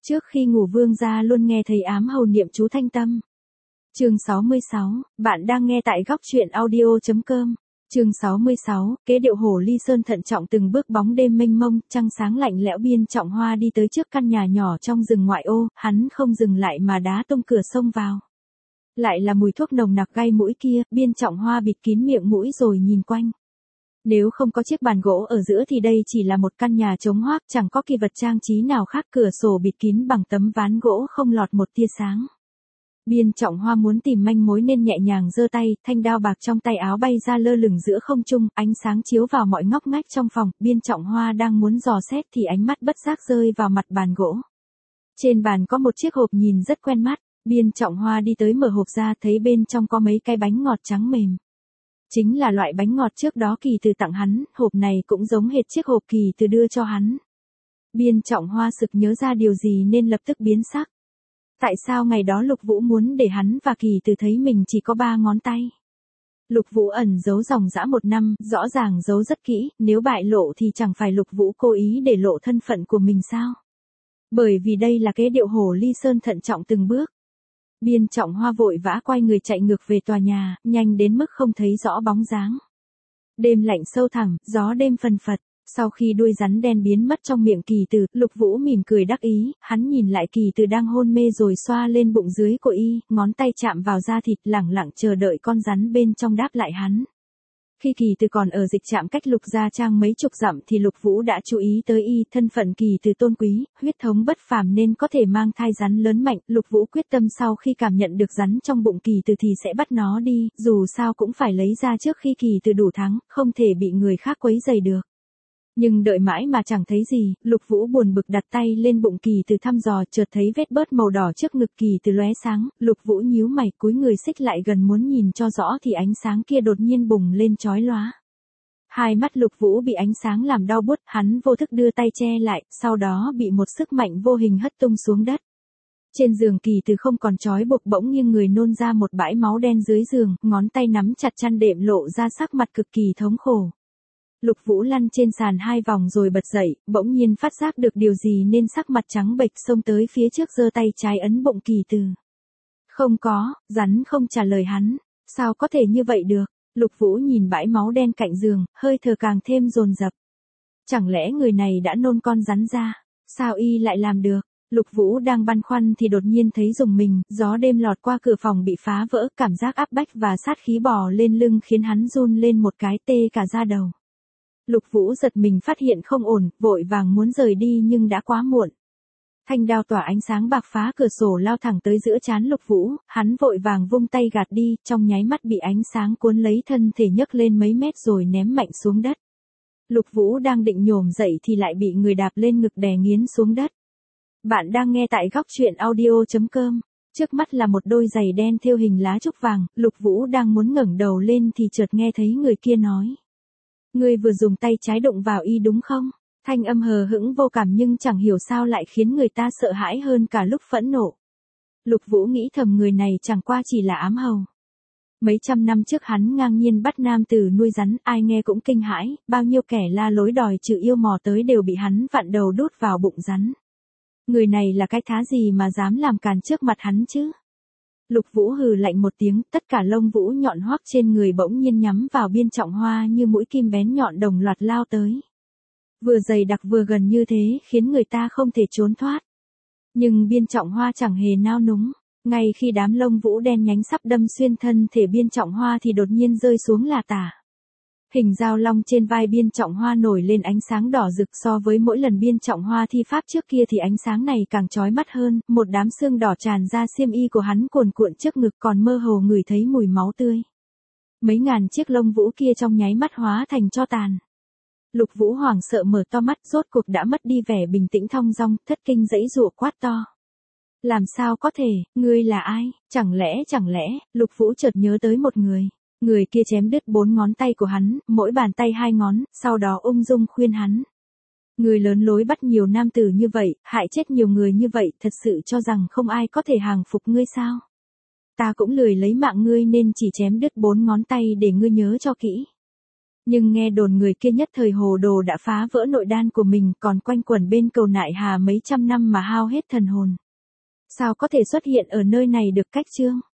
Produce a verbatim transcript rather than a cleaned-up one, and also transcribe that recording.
Trước khi ngủ vương gia luôn nghe thấy ám hầu niệm chú thanh tâm. Chương sáu mươi sáu, bạn đang nghe tại góc truyện audio.com. Chương sáu mươi sáu, kế điệu Hồ Ly Sơn thận trọng từng bước bóng đêm mênh mông, trăng sáng lạnh lẽo. Biên Trọng Hoa đi tới trước căn nhà nhỏ trong rừng ngoại ô, hắn không dừng lại mà đá tung cửa xông vào. Lại là mùi thuốc nồng nặc gai mũi kia, Biên Trọng Hoa bịt kín miệng mũi rồi nhìn quanh. Nếu không có chiếc bàn gỗ ở giữa thì đây chỉ là một căn nhà trống hoác, chẳng có kỳ vật trang trí nào khác, cửa sổ bịt kín bằng tấm ván gỗ không lọt một tia sáng. Biên Trọng Hoa muốn tìm manh mối nên nhẹ nhàng giơ tay, thanh đao bạc trong tay áo bay ra lơ lửng giữa không trung, ánh sáng chiếu vào mọi ngóc ngách trong phòng. Biên Trọng Hoa đang muốn dò xét thì ánh mắt bất giác rơi vào mặt bàn gỗ. Trên bàn có một chiếc hộp nhìn rất quen mắt. Biên Trọng Hoa đi tới mở hộp ra, thấy bên trong có mấy cái bánh ngọt trắng mềm. Chính là loại bánh ngọt trước đó Kỳ Từ tặng hắn, hộp này cũng giống hệt chiếc hộp Kỳ Từ đưa cho hắn. Biên Trọng Hoa sực nhớ ra điều gì nên lập tức biến sắc. Tại sao ngày đó Lục Vũ muốn để hắn và Kỳ Từ thấy mình chỉ có ba ngón tay? Lục Vũ ẩn giấu dòng dã một năm, rõ ràng giấu rất kỹ, nếu bại lộ thì chẳng phải Lục Vũ cố ý để lộ thân phận của mình sao? Bởi vì đây là kế điệu Hồ Ly Sơn thận trọng từng bước. Biên Trọng Hoa vội vã quay người chạy ngược về tòa nhà, nhanh đến mức không thấy rõ bóng dáng. Đêm lạnh sâu thẳm, gió đêm phần phật. Sau khi đuôi rắn đen biến mất trong miệng Kỳ Từ, Lục Vũ mỉm cười đắc ý, hắn nhìn lại Kỳ Từ đang hôn mê rồi xoa lên bụng dưới của y, ngón tay chạm vào da thịt, lẳng lặng chờ đợi con rắn bên trong đáp lại hắn. Khi Kỳ Từ còn ở dịch trạm cách Lục Gia Trang mấy chục dặm thì Lục Vũ đã chú ý tới y, thân phận Kỳ Từ tôn quý, huyết thống bất phàm nên có thể mang thai rắn lớn mạnh. Lục Vũ quyết tâm sau khi cảm nhận được rắn trong bụng Kỳ Từ thì sẽ bắt nó đi, dù sao cũng phải lấy ra trước khi Kỳ Từ đủ tháng, không thể bị người khác quấy rầy được. Nhưng đợi mãi mà chẳng thấy gì, Lục Vũ buồn bực đặt tay lên bụng Kỳ Từ thăm dò, chợt thấy vết bớt màu đỏ trước ngực Kỳ Từ lóe sáng. Lục Vũ nhíu mày, cúi người xích lại gần muốn nhìn cho rõ thì ánh sáng kia đột nhiên bùng lên chói lóa. Hai mắt Lục Vũ bị ánh sáng làm đau buốt, hắn vô thức đưa tay che lại, sau đó bị một sức mạnh vô hình hất tung xuống đất. Trên giường Kỳ Từ không còn trói buộc, bỗng nghiêng người nôn ra một bãi máu đen dưới giường, ngón tay nắm chặt chăn đệm lộ ra sắc mặt cực kỳ thống khổ. Lục Vũ lăn trên sàn hai vòng rồi bật dậy, bỗng nhiên phát giác được điều gì nên sắc mặt trắng bệch xông tới phía trước giơ tay trái ấn bụng Kỳ Từ. Không có, rắn không trả lời hắn. Sao có thể như vậy được? Lục Vũ nhìn bãi máu đen cạnh giường, hơi thở càng thêm dồn dập. Chẳng lẽ người này đã nôn con rắn ra? Sao y lại làm được? Lục Vũ đang băn khoăn thì đột nhiên thấy rùng mình, gió đêm lọt qua cửa phòng bị phá vỡ, cảm giác áp bách và sát khí bò lên lưng khiến hắn run lên một cái, tê cả da đầu. Lục Vũ giật mình phát hiện không ổn, vội vàng muốn rời đi nhưng đã quá muộn. Thanh đao tỏa ánh sáng bạc phá cửa sổ lao thẳng tới giữa trán Lục Vũ, hắn vội vàng vung tay gạt đi, trong nháy mắt bị ánh sáng cuốn lấy, thân thể nhấc lên mấy mét rồi ném mạnh xuống đất. Lục Vũ đang định nhổm dậy thì lại bị người đạp lên ngực đè nghiến xuống đất. Bạn đang nghe tại góc truyện audio.com. Trước mắt là một đôi giày đen thêu hình lá trúc vàng, Lục Vũ đang muốn ngẩng đầu lên thì chợt nghe thấy người kia nói. Ngươi vừa dùng tay trái đụng vào y đúng không? Thanh âm hờ hững vô cảm nhưng chẳng hiểu sao lại khiến người ta sợ hãi hơn cả lúc phẫn nộ. Lục Vũ nghĩ thầm người này chẳng qua chỉ là ám hầu. Mấy trăm năm trước hắn ngang nhiên bắt nam tử nuôi rắn, ai nghe cũng kinh hãi, bao nhiêu kẻ la lối đòi trừ yêu mò tới đều bị hắn vặn đầu đút vào bụng rắn. Người này là cái thá gì mà dám làm càn trước mặt hắn chứ? Lục Vũ hừ lạnh một tiếng, tất cả lông vũ nhọn hoắc trên người bỗng nhiên nhắm vào Biên Trọng Hoa như mũi kim bén nhọn đồng loạt lao tới. Vừa dày đặc vừa gần như thế khiến người ta không thể trốn thoát. Nhưng Biên Trọng Hoa chẳng hề nao núng, ngay khi đám lông vũ đen nhánh sắp đâm xuyên thân thể Biên Trọng Hoa thì đột nhiên rơi xuống là tả. Hình dao long trên vai Biên Trọng Hoa nổi lên ánh sáng đỏ rực, so với mỗi lần Biên Trọng Hoa thi pháp trước kia thì ánh sáng này càng chói mắt hơn, một đám xương đỏ tràn ra xiêm y của hắn cuồn cuộn trước ngực, còn mơ hồ ngửi thấy mùi máu tươi. Mấy ngàn chiếc lông vũ kia trong nháy mắt hóa thành tro tàn. Lục Vũ hoảng sợ mở to mắt, rốt cuộc đã mất đi vẻ bình tĩnh thong dong, thất kinh giãy giụa quát to. Làm sao có thể, ngươi là ai? Chẳng lẽ chẳng lẽ, Lục Vũ chợt nhớ tới một người. Người kia chém đứt bốn ngón tay của hắn, mỗi bàn tay hai ngón, sau đó ung dung khuyên hắn. Người lớn lối bắt nhiều nam tử như vậy, hại chết nhiều người như vậy, thật sự cho rằng không ai có thể hàng phục ngươi sao? Ta cũng lười lấy mạng ngươi nên chỉ chém đứt bốn ngón tay để ngươi nhớ cho kỹ. Nhưng nghe đồn người kia nhất thời hồ đồ đã phá vỡ nội đan của mình, còn quanh quẩn bên cầu Nại Hà mấy trăm năm mà hao hết thần hồn. Sao có thể xuất hiện ở nơi này được cách chương?